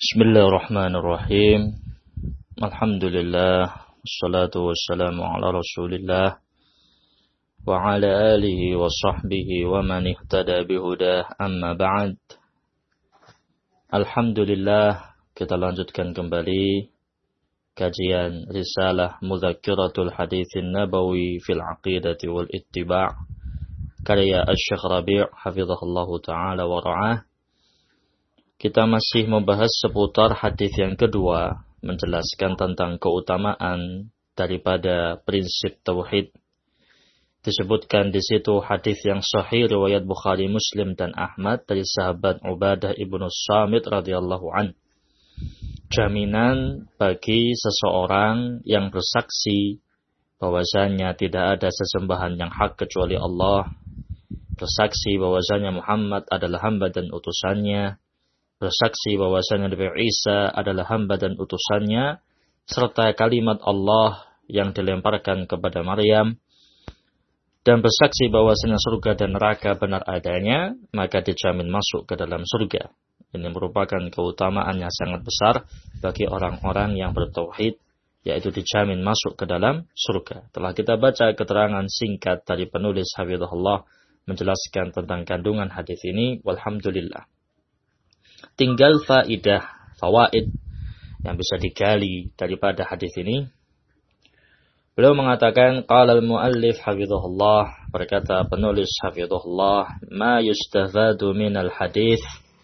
Bismillahirrahmanirrahim. Alhamdulillah. Wassalatu wassalamu ala rasulillah. Wa ala alihi wa sahbihi wa man ihtada bihudah. Amma ba'd. Alhamdulillah. Kita lanjutkan kembali kajian risalah Mudzakkiratul Haditsin Nabawi fil Aqidati wal Ittiba' karya Asy-Syaikh Rabi' hafizahullahu ta'ala wa ra'ah. Kita masih membahas seputar hadis yang kedua, menjelaskan tentang keutamaan daripada prinsip tauhid. Disebutkan di situ hadis yang sahih riwayat Bukhari, Muslim dan Ahmad dari sahabat Ubadah ibnu Samit radhiyallahu an. Jaminan bagi seseorang yang bersaksi bahwasanya tidak ada sesembahan yang hak kecuali Allah, bersaksi bahwasanya Muhammad adalah hamba dan utusannya, bersaksi bahwasanya Nabi Isa adalah hamba dan utusannya, serta kalimat Allah yang dilemparkan kepada Maryam, dan bersaksi bahwasanya surga dan neraka benar adanya, maka dijamin masuk ke dalam surga. Ini merupakan keutamaan yang sangat besar bagi orang-orang yang bertauhid, yaitu dijamin masuk ke dalam surga. Telah kita baca keterangan singkat dari penulis hafizahullah menjelaskan tentang kandungan hadis ini, walhamdulillah. Tinggal fawaid yang bisa digali daripada hadis ini. Beliau mengatakan, qala al-muallif hafizahullah, berkata penulis hafizahullah, ma yustafadu minal hadis,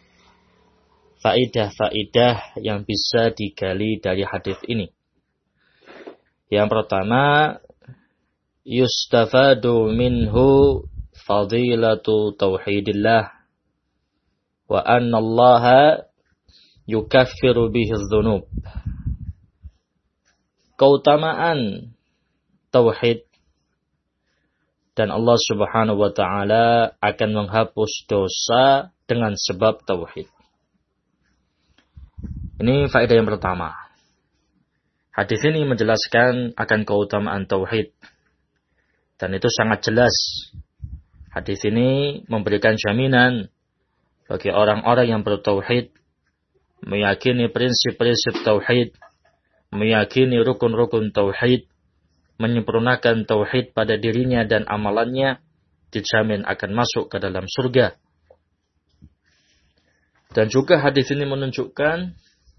faidah-faidah yang bisa digali dari hadis ini. Yang pertama, yustafadu minhu fadilatu tauhidillah wa anna Allaha yukaffiru bihi dzunub. Keutamaan tauhid dan Allah Subhanahu wa taala akan menghapus dosa dengan sebab tauhid. Ini faedah yang pertama. Hadis ini menjelaskan akan keutamaan tauhid dan itu sangat jelas. Hadis ini memberikan jaminan bagi orang-orang yang bertauhid, meyakini prinsip-prinsip tauhid, meyakini rukun-rukun tauhid, menyempurnakan tauhid pada dirinya dan amalannya, dijamin akan masuk ke dalam surga. Dan juga hadis ini menunjukkan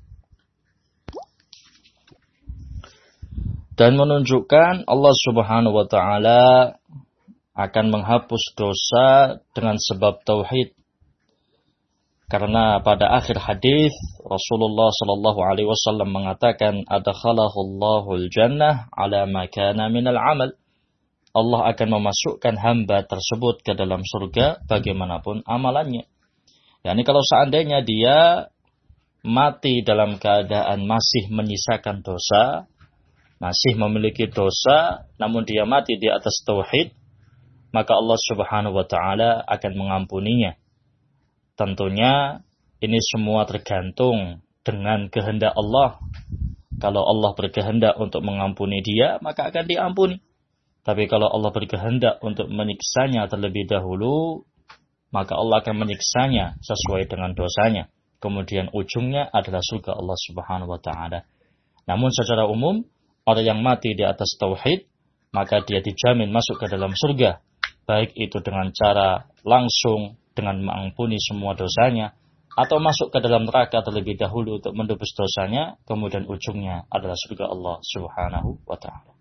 Allah Subhanahu wa taala akan menghapus dosa dengan sebab tauhid. Karena pada akhir hadis Rasulullah sallallahu alaihi wasallam mengatakan, adkhalahu Allahul jannah ala ma kana minal amal. Allah akan memasukkan hamba tersebut ke dalam surga bagaimanapun amalannya. Yani kalau seandainya dia mati dalam keadaan masih menyisakan dosa, masih memiliki dosa, namun dia mati di atas tauhid, maka Allah Subhanahu wa taala akan mengampuninya. Tentunya ini semua tergantung dengan kehendak Allah. Kalau Allah berkehendak untuk mengampuni dia, maka akan diampuni. Tapi kalau Allah berkehendak untuk menyiksanya terlebih dahulu, maka Allah akan menyiksanya sesuai dengan dosanya. Kemudian ujungnya adalah surga Allah Subhanahu wa taala. Namun secara umum, orang yang mati di atas tauhid, maka dia dijamin masuk ke dalam surga. Baik itu dengan cara langsung, dengan mengampuni semua dosanya, atau masuk ke dalam neraka terlebih dahulu untuk menebus dosanya, kemudian ujungnya adalah surga Allah Subhanahu wa ta'ala.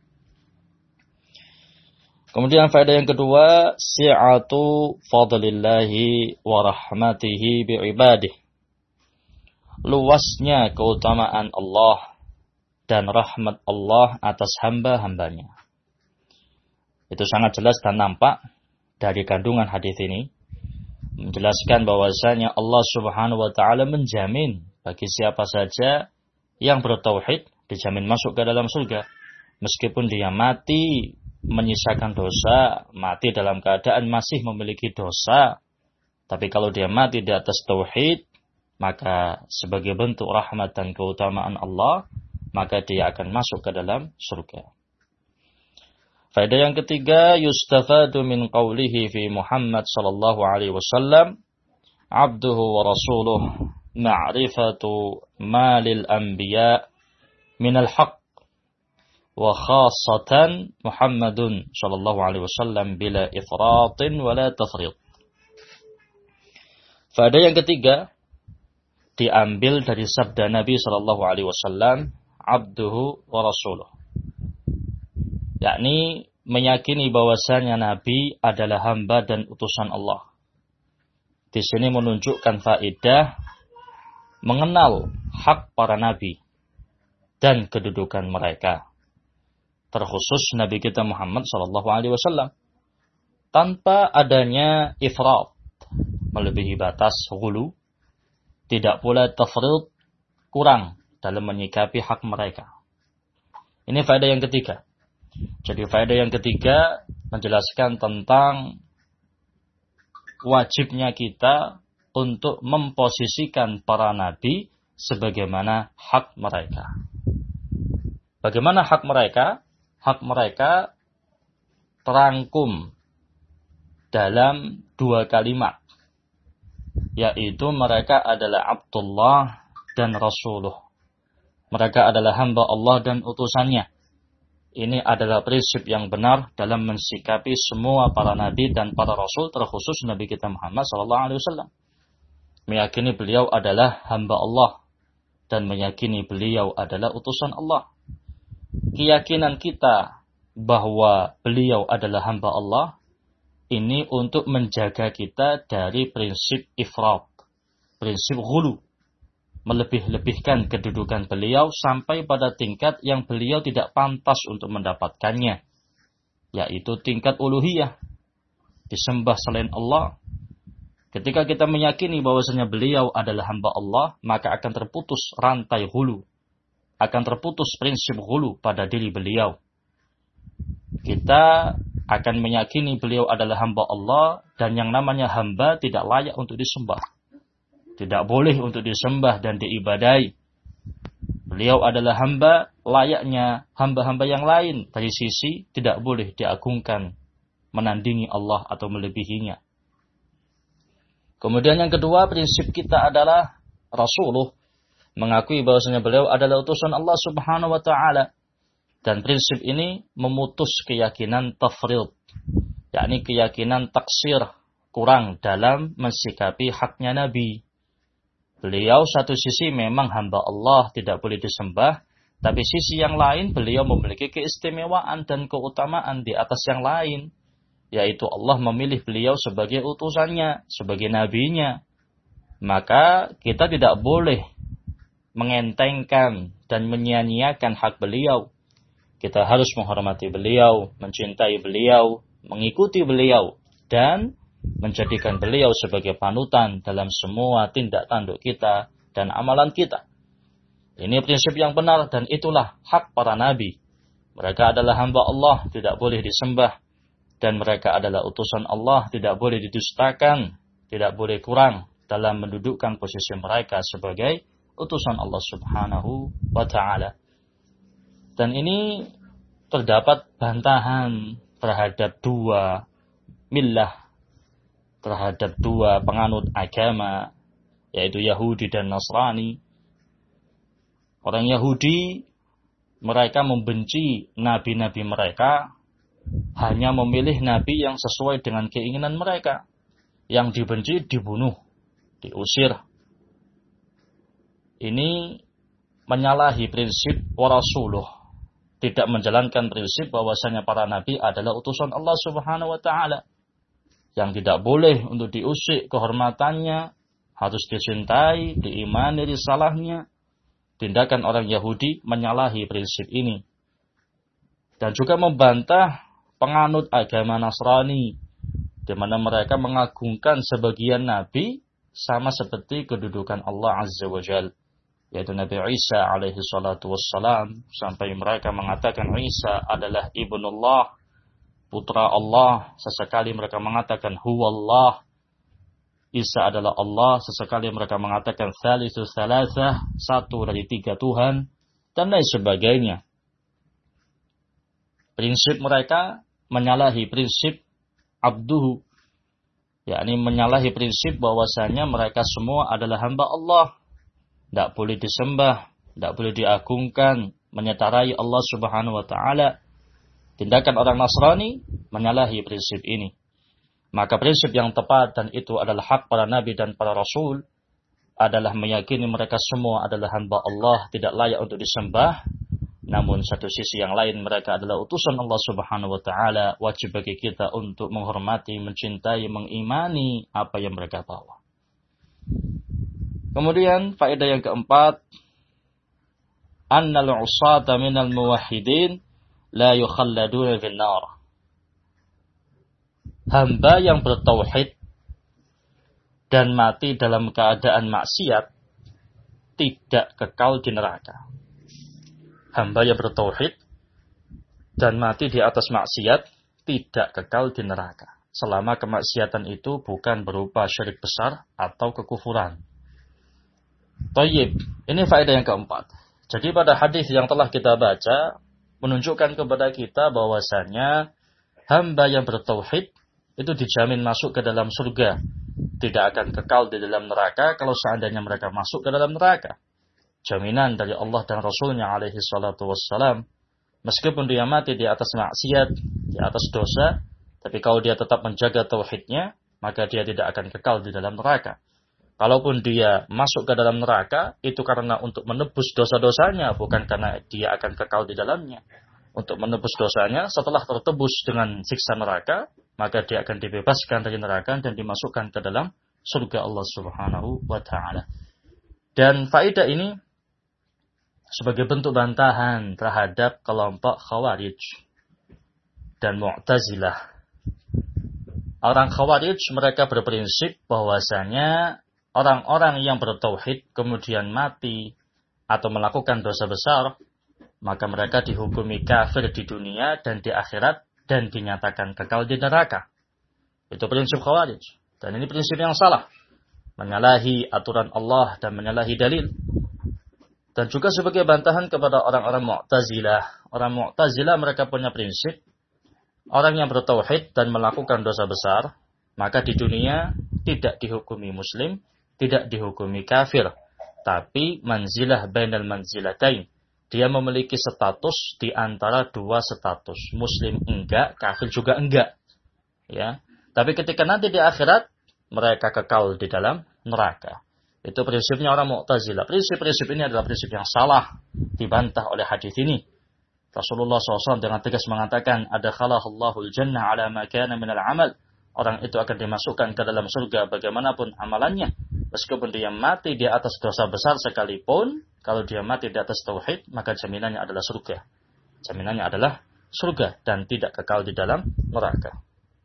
Kemudian faedah yang kedua, si'atu fadlillahi wa rahmatihi bi'ibadih. Luasnya keutamaan Allah dan rahmat Allah atas hamba-hambanya. Itu sangat jelas dan nampak dari kandungan hadis ini, menjelaskan bahwasanya Allah Subhanahu wa taala menjamin bagi siapa saja yang bertauhid dijamin masuk ke dalam surga. Meskipun dia mati menyisakan dosa, mati dalam keadaan masih memiliki dosa, tapi kalau dia mati di atas tauhid, maka sebagai bentuk rahmat dan keutamaan Allah, maka dia akan masuk ke dalam surga. Faedah yang ketiga, yustafadu min qawlihi fi Muhammad sallallahu alaihi wasallam, abduhu wa rasuluh, ma'rifatu malil anbiya minal haqq wa khassatan Muhammadun sallallahu alaihi wasallam bila ifratin wala tafrid. Faedah yang ketiga diambil dari sabda Nabi sallallahu alaihi wasallam, abduhu wa rasuluh. Yakni meyakini bahwasanya Nabi adalah hamba dan utusan Allah. Di sini menunjukkan faedah mengenal hak para nabi dan kedudukan mereka. Terkhusus Nabi kita Muhammad sallallahu alaihi wasallam tanpa adanya ifrat, melebihi batas, ghulu, tidak pula tafrid, kurang dalam menyikapi hak mereka. Ini faedah yang ketiga. Jadi faedah yang ketiga menjelaskan tentang wajibnya kita untuk memposisikan para nabi sebagaimana hak mereka. Bagaimana hak mereka? Hak mereka terangkum dalam 2 kalimat, yaitu mereka adalah Abdullah dan Rasuluh. Mereka adalah hamba Allah dan utusannya. Ini adalah prinsip yang benar dalam mensikapi semua para nabi dan para rasul, terkhusus Nabi kita Muhammad SAW. Meyakini beliau adalah hamba Allah dan meyakini beliau adalah utusan Allah. Keyakinan kita bahwa beliau adalah hamba Allah ini untuk menjaga kita dari prinsip ifrat, prinsip ghulu, melebih-lebihkan kedudukan beliau sampai pada tingkat yang beliau tidak pantas untuk mendapatkannya, yaitu tingkat uluhiyah, disembah selain Allah. Ketika kita meyakini bahwasanya beliau adalah hamba Allah, maka akan terputus rantai ghulu, akan terputus prinsip ghulu pada diri beliau. Kita akan meyakini beliau adalah hamba Allah, dan yang namanya hamba tidak layak untuk disembah. Tidak boleh untuk disembah dan diibadai. Beliau adalah hamba, layaknya hamba-hamba yang lain. Dari sisi tidak boleh diagungkan, menandingi Allah atau melebihinya. Kemudian yang kedua, prinsip kita adalah Rasulullah, mengakui bahwasanya beliau adalah utusan Allah Subhanahu wa taala. Dan prinsip ini memutus keyakinan tafrid, yakni keyakinan taksir, kurang dalam mensikapi haknya Nabi. Beliau satu sisi memang hamba Allah, tidak boleh disembah, tapi sisi yang lain beliau memiliki keistimewaan dan keutamaan di atas yang lain, yaitu Allah memilih beliau sebagai utusannya, sebagai nabinya. Maka kita tidak boleh mengentengkan dan menyia-nyiakan hak beliau. Kita harus menghormati beliau, mencintai beliau, mengikuti beliau, dan menjadikan beliau sebagai panutan dalam semua tindak tanduk kita dan amalan kita. Ini prinsip yang benar dan itulah hak para nabi. Mereka adalah hamba Allah, tidak boleh disembah. Dan mereka adalah utusan Allah, tidak boleh didustakan, tidak boleh kurang dalam mendudukkan posisi mereka sebagai utusan Allah Subhanahu wa ta'ala. Dan ini terdapat bantahan terhadap 2 millah, terhadap 2 penganut agama, yaitu Yahudi dan Nasrani. Orang Yahudi, mereka membenci nabi-nabi mereka, hanya memilih nabi yang sesuai dengan keinginan mereka. Yang dibenci dibunuh, diusir. Ini menyalahi prinsip warasuluh, tidak menjalankan prinsip bahwasanya para nabi adalah utusan Allah Subhanahu wa taala. Yang tidak boleh untuk diusik kehormatannya, harus dicintai, diimani risalahnya. Tindakan orang Yahudi menyalahi prinsip ini. Dan juga membantah penganut agama Nasrani, di mana mereka mengagungkan sebagian nabi sama seperti kedudukan Allah Azza wa Jalla, yaitu Nabi Isa alaihi salatu wassalam, sampai mereka mengatakan Isa adalah ibnullah, putra Allah. Sesekali mereka mengatakan huwallah, Isa adalah Allah. Sesekali mereka mengatakan thalithu thalathah, 1 dari 3 Tuhan, dan lain sebagainya. Prinsip mereka menyalahi prinsip abduhu, yakni menyalahi prinsip bahwasanya mereka semua adalah hamba Allah tidak boleh disembah, tidak boleh diagungkan, menyetarai Allah Subhanahu wa taala. Tindakan orang Nasrani menyalahi prinsip ini. Maka prinsip yang tepat, dan itu adalah hak para nabi dan para rasul, adalah meyakini mereka semua adalah hamba Allah, tidak layak untuk disembah. Namun satu sisi yang lain, mereka adalah utusan Allah Subhanahu wa taala. Wajib bagi kita untuk menghormati, mencintai, mengimani apa yang mereka bawa. Kemudian faedah yang keempat, annal usata minal muwahhidin la yukhalladuna fin nar. Hamba yang bertauhid dan mati dalam keadaan maksiat tidak kekal di neraka. Hamba yang bertauhid dan mati di atas maksiat tidak kekal di neraka. Selama kemaksiatan itu bukan berupa syirik besar atau kekufuran. Thayyib, ini faedah yang keempat. Jadi pada hadis yang telah kita baca menunjukkan kepada kita bahwasanya hamba yang bertauhid itu dijamin masuk ke dalam surga. Tidak akan kekal di dalam neraka kalau seandainya mereka masuk ke dalam neraka. Jaminan dari Allah dan Rasulnya alaihi salatu wassalam. Meskipun dia mati di atas maksiat, di atas dosa, tapi kalau dia tetap menjaga tauhidnya, maka dia tidak akan kekal di dalam neraka. Kalaupun dia masuk ke dalam neraka, itu karena untuk menebus dosa-dosanya, bukan karena dia akan kekal di dalamnya. Untuk menebus dosanya, setelah tertebus dengan siksa neraka, maka dia akan dibebaskan dari neraka dan dimasukkan ke dalam surga Allah Subhanahu wa taala. Dan faedah ini sebagai bentuk bantahan terhadap kelompok Khawarij dan Mu'tazilah. Orang Khawarij mereka berprinsip bahwasanya orang-orang yang bertauhid kemudian mati atau melakukan dosa besar, maka mereka dihukumi kafir di dunia dan di akhirat dan dinyatakan kekal di neraka. Itu prinsip Khawarij. Dan ini prinsip yang salah. Menyalahi aturan Allah dan menyalahi dalil. Dan juga sebagai bantahan kepada orang-orang Mu'tazilah. Orang Mu'tazilah mereka punya prinsip. Orang yang bertauhid dan melakukan dosa besar, maka di dunia tidak dihukumi muslim, tidak dihukumi kafir. Tapi manzilah bainal manzilatain. Dia memiliki status di antara dua status. Muslim enggak, kafir juga enggak. Ya. Tapi ketika nanti di akhirat, mereka kekal di dalam neraka. Itu prinsipnya orang Mu'tazilah. Prinsip-prinsip ini adalah prinsip yang salah. Dibantah oleh hadis ini. Rasulullah SAW dengan tegas mengatakan, adakhalahallahul jannah ala ma kana minal amal. Orang itu akan dimasukkan ke dalam surga bagaimanapun amalannya. Meskipun dia mati di atas dosa besar sekalipun, kalau dia mati di atas tauhid, maka jaminannya adalah surga. Jaminannya adalah surga dan tidak kekal di dalam neraka.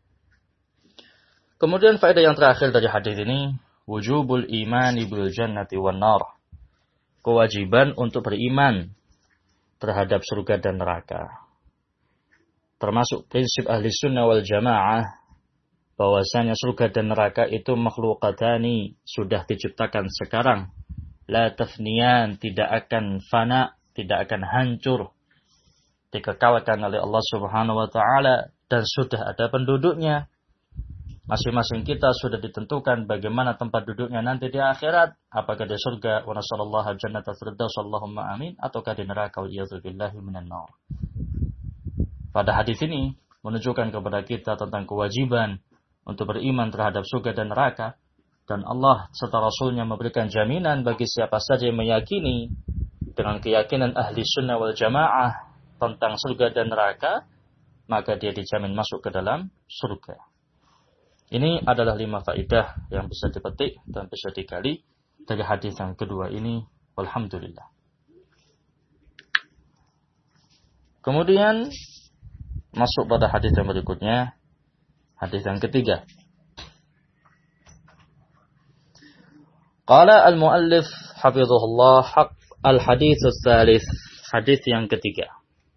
Kemudian faedah yang terakhir dari hadis ini, wujubul imani bil jannati wan nar. Kewajiban untuk beriman terhadap surga dan neraka. Termasuk prinsip ahli sunnah wal jamaah, bahwasanya surga dan neraka itu makhlukatani, sudah diciptakan sekarang. La tafniyan, tidak akan fana, tidak akan hancur. Dikekalkan oleh Allah Subhanahu wa taala dan sudah ada penduduknya. Masing-masing kita sudah ditentukan bagaimana tempat duduknya nanti di akhirat. Apakah di surga, wa nasallallahu jannata firdaus, Allahumma amin, ataukah di neraka, wa'iyadzubillahi minan nar. Pada hadis ini menunjukkan kepada kita tentang kewajiban untuk beriman terhadap surga dan neraka. Dan Allah serta Rasulnya memberikan jaminan bagi siapa saja yang meyakini dengan keyakinan ahli sunnah wal jamaah tentang surga dan neraka, maka dia dijamin masuk ke dalam surga. Ini adalah 5 faedah yang bisa dipetik dan bisa digali dari hadis yang kedua ini. Alhamdulillah. Kemudian masuk pada hadis yang berikutnya. Hadis yang ketiga. Qala al-muallif hafizahullah al-hadits ats-tsalits. Hadis yang ketiga.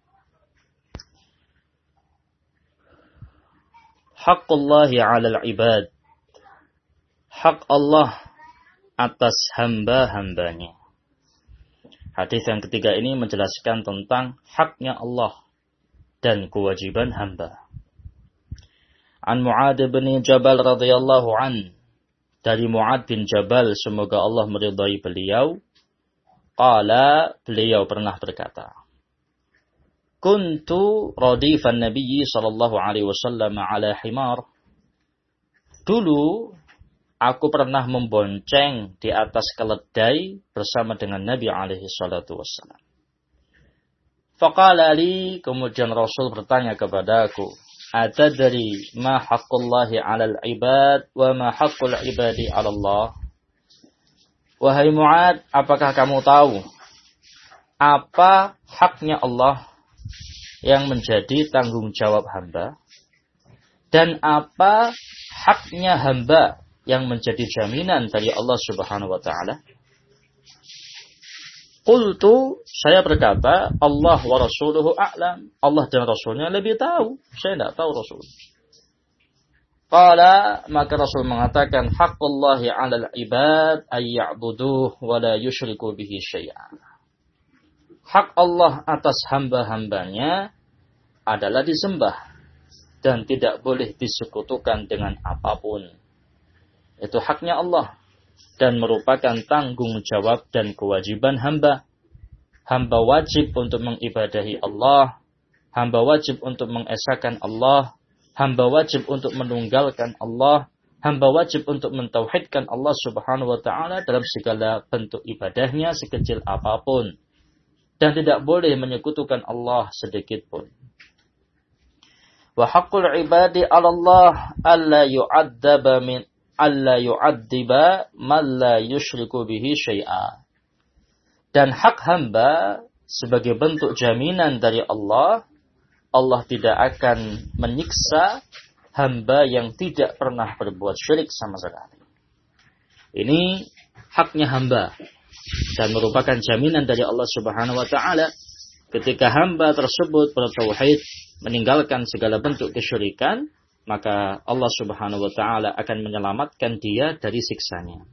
Haqqullahi 'alal 'ibad. Hak Allah atas hamba-hambanya. Hadis yang ketiga ini menjelaskan tentang haknya Allah dan kewajiban hamba. An Mu'ad bin Jabal radhiyallahu an, dari Mu'ad bin Jabal, semoga Allah meridai beliau, Qala, beliau pernah berkata, Kuntu radifan Nabi sallallahu alaihi wasallam ala himar. Dulu aku pernah membonceng di atas keledai bersama dengan Nabi alaihi salatu wasallam. Faqala li, kemudian Rasul bertanya kepadaku, Atadri ma haqqullahi 'alal ibad wa ma haqqul ibadi 'ala Allah? Wahai Mu'ad, apakah kamu tahu apa haknya Allah yang menjadi tanggung jawab hamba dan apa haknya hamba yang menjadi jaminan dari Allah Subhanahu wa taala? Qultu, saya berkata, Allah wa rasuluhu a'lam. Allah dan Rasulnya lebih tahu. Saya tidak tahu Rasul. Qala, maka Rasul mengatakan, Haqqullahi 'alal ibad ayya'buduh wa la yushriku bihi syai'an. Hak Allah atas hamba-hambanya adalah disembah dan tidak boleh disekutukan dengan apapun. Itu haknya Allah. Dan merupakan tanggung jawab dan kewajiban hamba. Hamba wajib untuk mengibadahi Allah. Hamba wajib untuk mengesahkan Allah. Hamba wajib untuk menunggalkan Allah. Hamba wajib untuk mentauhidkan Allah Subhanahu wa ta'ala dalam segala bentuk ibadahnya sekecil apapun. Dan tidak boleh menyekutukan Allah sedikit pun. Wa haqqul ibadi 'ala Allah alla yu'addiba man la yushriku bihi syai'a. Dan hak hamba sebagai bentuk jaminan dari Allah, Allah tidak akan menyiksa hamba yang tidak pernah berbuat syirik sama sekali. Ini haknya hamba dan merupakan jaminan dari Allah Subhanahu wa taala ketika hamba tersebut bertauhid, meninggalkan segala bentuk kesyirikan, maka Allah Subhanahu wa taala akan menyelamatkan dia dari siksanya.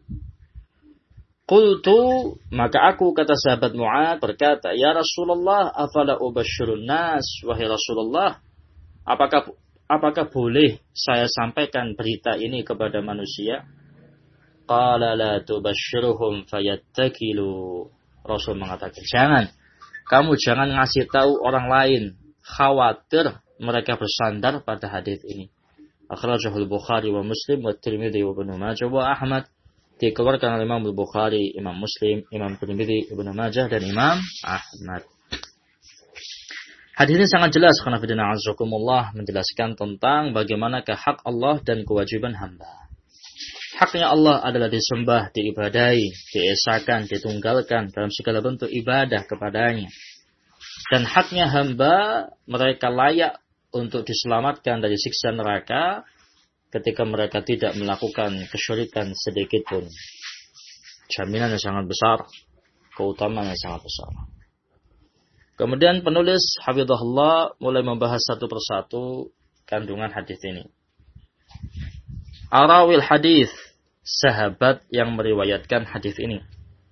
Qultu, maka aku, kata sahabat Mu'ad, berkata, Ya Rasulullah, afala ubashshirun nas, wahai Rasulullah, apakah boleh saya sampaikan berita ini kepada manusia? Qala la tubashshiruhum fayattakilu. Rasul mengatakan, kamu jangan ngasih tahu orang lain, khawatir mereka bersandar pada hadis ini. Akhrajahul Bukhari wa Muslim wa Tirmidzi wa Ibnu Majah wa Ahmad. Dikeluarkan oleh Imam Bukhari, Imam Muslim, Imam Tirmidzi, Ibnu Majah dan Imam Ahmad. Hadis ini sangat jelas karena fidina azakumullah menjelaskan tentang bagaimanakah hak Allah dan kewajiban hamba. Haknya Allah adalah disembah, diibadahi, diesakan, ditunggalkan dalam segala bentuk ibadah kepadanya. Dan haknya hamba, mereka layak untuk diselamatkan dari siksa neraka ketika mereka tidak melakukan kesyirikan sedikit pun. Jaminan yang sangat besar, keutamaan yang sangat besar. Kemudian penulis hafizahullah mulai membahas satu persatu kandungan hadis ini. Arawil hadis, sahabat yang meriwayatkan hadis ini.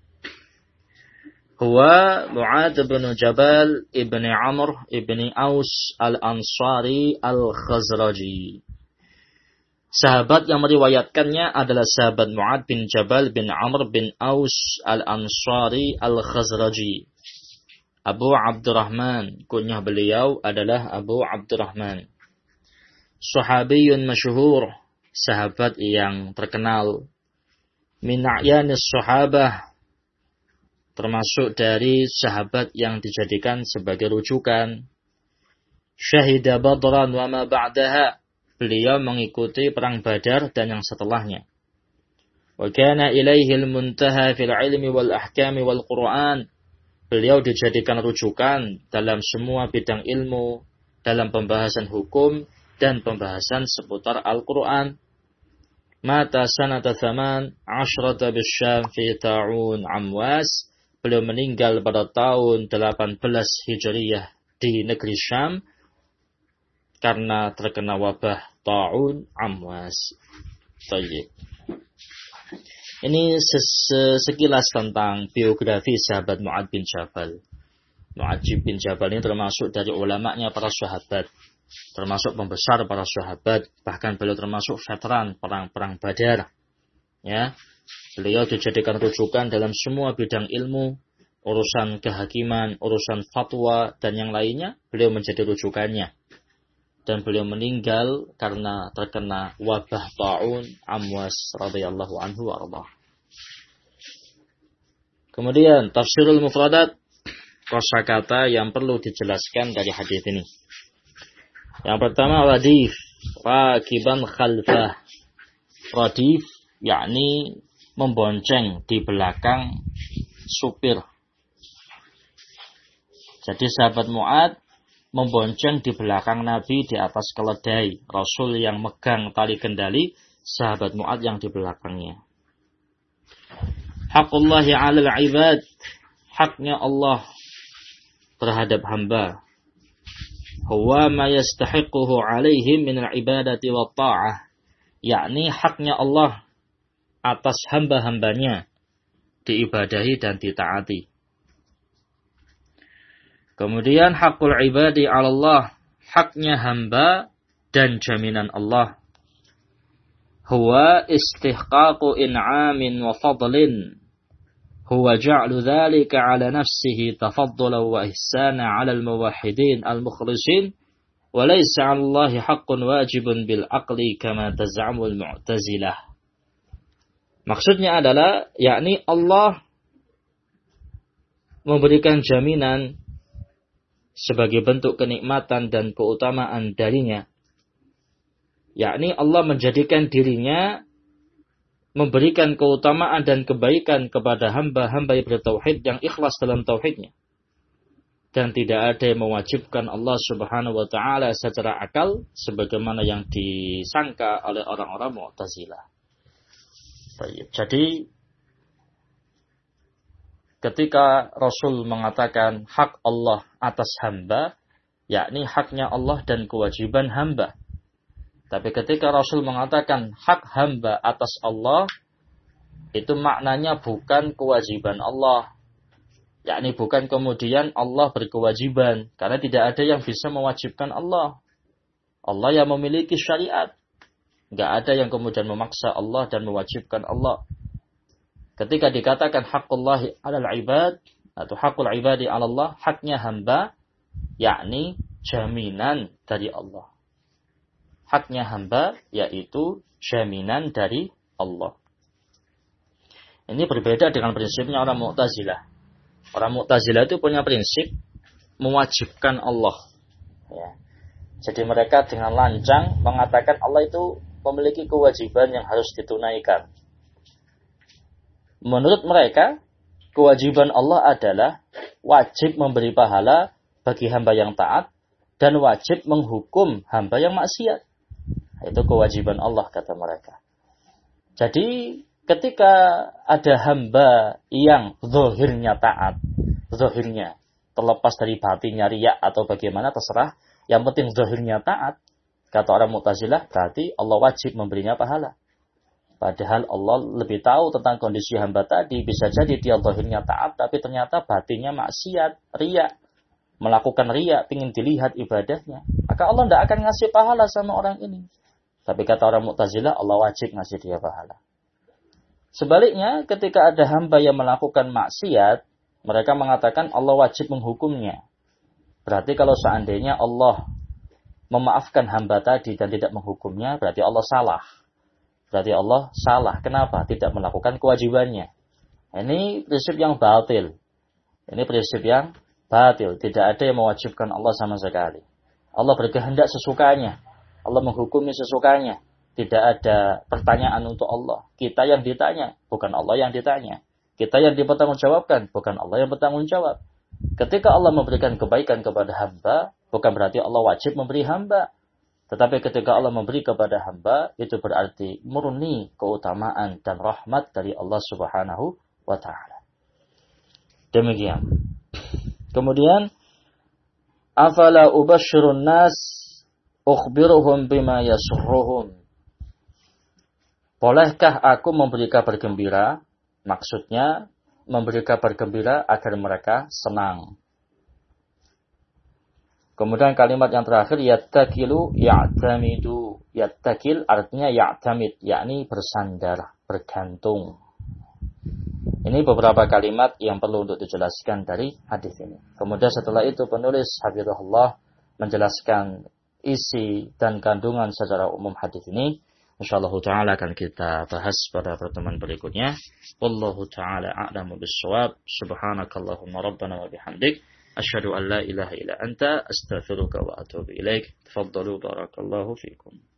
Huwa Mu'ad bin Jabal ibni Amr ibni Aus al-Ansari al-Khazraji. Sahabat yang meriwayatkannya adalah sahabat Mu'ad bin Jabal bin Amr bin Aus al-Ansari al-Khazraji. Abu Abdurrahman, kunyah beliau adalah Abu Abdurrahman. Sahabiyun masyhur, sahabat yang terkenal. Min a'yanis sahabah, termasuk dari sahabat yang dijadikan sebagai rujukan. Syahida Badran wa ma ba'daha, beliau mengikuti perang Badar dan yang setelahnya. Wa kana ilaihi al-muntaha fil ilmi wal ahkami wal Qur'an, beliau dijadikan rujukan dalam semua bidang ilmu, dalam pembahasan hukum dan pembahasan seputar Al-Qur'an. Mata sanata 18 bisyam fi ta'un Amwas, beliau meninggal pada tahun 18 Hijriyah di negeri Syam karena terkena wabah ta'un Amwas. Baik. Ini sekilas tentang biografi sahabat Mu'ad bin Jabal. Mu'ad bin Jabal ini termasuk dari ulamanya para sahabat, termasuk pembesar para sahabat, bahkan beliau termasuk veteran perang Badar. Ya. Beliau dijadikan rujukan dalam semua bidang ilmu urusan kehakiman, urusan fatwa, dan yang lainnya, beliau menjadi rujukannya. Dan beliau meninggal karena terkena wabah ta'un Amwas radhiyallahu anhu warḍah. Kemudian tafsirul mufradat, kosakata yang perlu dijelaskan dari hadis ini. Yang pertama radif, rakiban khalfah. Radif yakni membonceng di belakang supir. Jadi sahabat Mu'ad membonceng di belakang Nabi di atas keledai. Rasul yang megang tali kendali, sahabat Mu'ad yang di belakangnya. Haqqullahi 'alal 'ibad, haknya Allah terhadap hamba. Huwa ma yastahiquhu 'alaihim min al-ibadati wa ta'ah. Yakni haknya Allah atas hamba-hambanya diibadahi dan ditaati. Kemudian hakul ibadi 'ala Allah, haknya hamba dan jaminan Allah. Huwa istihqaqu in'amin wa fadlin. Huwa ja'lu dzalika 'ala nafsihi tafaddulan wa ihsana 'ala al-muwahhidin al-mukhlisin wa laysa 'ala Allah haqqun wajibun bil aqli kama taz'amu al-mu'tazilah. Maksudnya adalah yakni Allah memberikan jaminan sebagai bentuk kenikmatan dan keutamaan darinya. Yakni Allah menjadikan dirinya memberikan keutamaan dan kebaikan kepada hamba-hamba yang bertauhid, yang ikhlas dalam tauhidnya. Dan tidak ada yang mewajibkan Allah Subhanahu wa ta'ala secara akal sebagaimana yang disangka oleh orang-orang Mu'tazilah. Jadi ketika Rasul mengatakan hak Allah atas hamba, yakni haknya Allah dan kewajiban hamba. Tapi ketika Rasul mengatakan hak hamba atas Allah, itu maknanya bukan kewajiban Allah. Yakni bukan kemudian Allah berkewajiban, karena tidak ada yang bisa mewajibkan Allah. Allah yang memiliki syariat. Enggak ada yang kemudian memaksa Allah dan mewajibkan Allah. Ketika dikatakan haqqullahi 'alal 'ibad atau haqqul 'ibadi 'ala Allah, haknya hamba, yakni jaminan dari Allah. Haknya hamba yaitu jaminan dari Allah. Ini berbeda dengan prinsipnya orang Mu'tazilah. Orang Mu'tazilah itu punya prinsip mewajibkan Allah. Ya. Jadi mereka dengan lancang mengatakan Allah itu memiliki kewajiban yang harus ditunaikan. Menurut mereka, kewajiban Allah adalah wajib memberi pahala bagi hamba yang taat dan wajib menghukum hamba yang maksiat. Itu kewajiban Allah, kata mereka. Jadi ketika ada hamba yang zahirnya taat, zahirnya terlepas dari batinnya riya atau bagaimana terserah, yang penting zahirnya taat, kata orang Mu'tazilah, berarti Allah wajib memberinya pahala. Padahal Allah lebih tahu tentang kondisi hamba tadi. Bisa jadi dia zahirnya taat, tapi ternyata batinnya maksiat, riya. Melakukan riya, ingin dilihat ibadahnya. Maka Allah tidak akan ngasih pahala sama orang ini. Tapi kata orang Mu'tazilah, Allah wajib ngasih dia pahala. Sebaliknya, ketika ada hamba yang melakukan maksiat, mereka mengatakan Allah wajib menghukumnya. Berarti kalau seandainya Allah memaafkan hamba tadi dan tidak menghukumnya, berarti Allah salah. Berarti Allah salah. Kenapa? Tidak melakukan kewajibannya. Ini prinsip yang batil. Ini prinsip yang batil. Tidak ada yang mewajibkan Allah sama sekali. Allah berkehendak sesukanya. Allah menghukumi sesukanya. Tidak ada pertanyaan untuk Allah. Kita yang ditanya, bukan Allah yang ditanya. Kita yang dipertanggungjawabkan, bukan Allah yang bertanggung jawab. Ketika Allah memberikan kebaikan kepada hamba, bukan berarti Allah wajib memberi hamba. Tetapi ketika Allah memberi kepada hamba, itu berarti murni keutamaan dan rahmat dari Allah Subhanahu wa ta'ala. Demikian. Kemudian, afala ubashirun nas ukhbiruhum bima yasurruhum. Bolehkah aku memberi kabar gembira? Maksudnya, memberi kabar gembira agar mereka senang. Kemudian kalimat yang terakhir, yattakilu ya'tamidu. Yattakil artinya ya'tamid, yakni bersandar, bergantung. Ini beberapa kalimat yang perlu untuk dijelaskan dari hadis ini. Kemudian setelah itu penulis hafizahullah menjelaskan isi dan kandungan secara umum hadis ini. Insyaallah taala akan kita bahas pada pertemuan berikutnya. Wallahu taala a'lamu bis-shawab. Subhanakallahumma rabbana wa bihamdik asyhadu an la ilaha illa anta astaghfiruka wa atubu ilaik. Tafaddalu barakallahu fikum.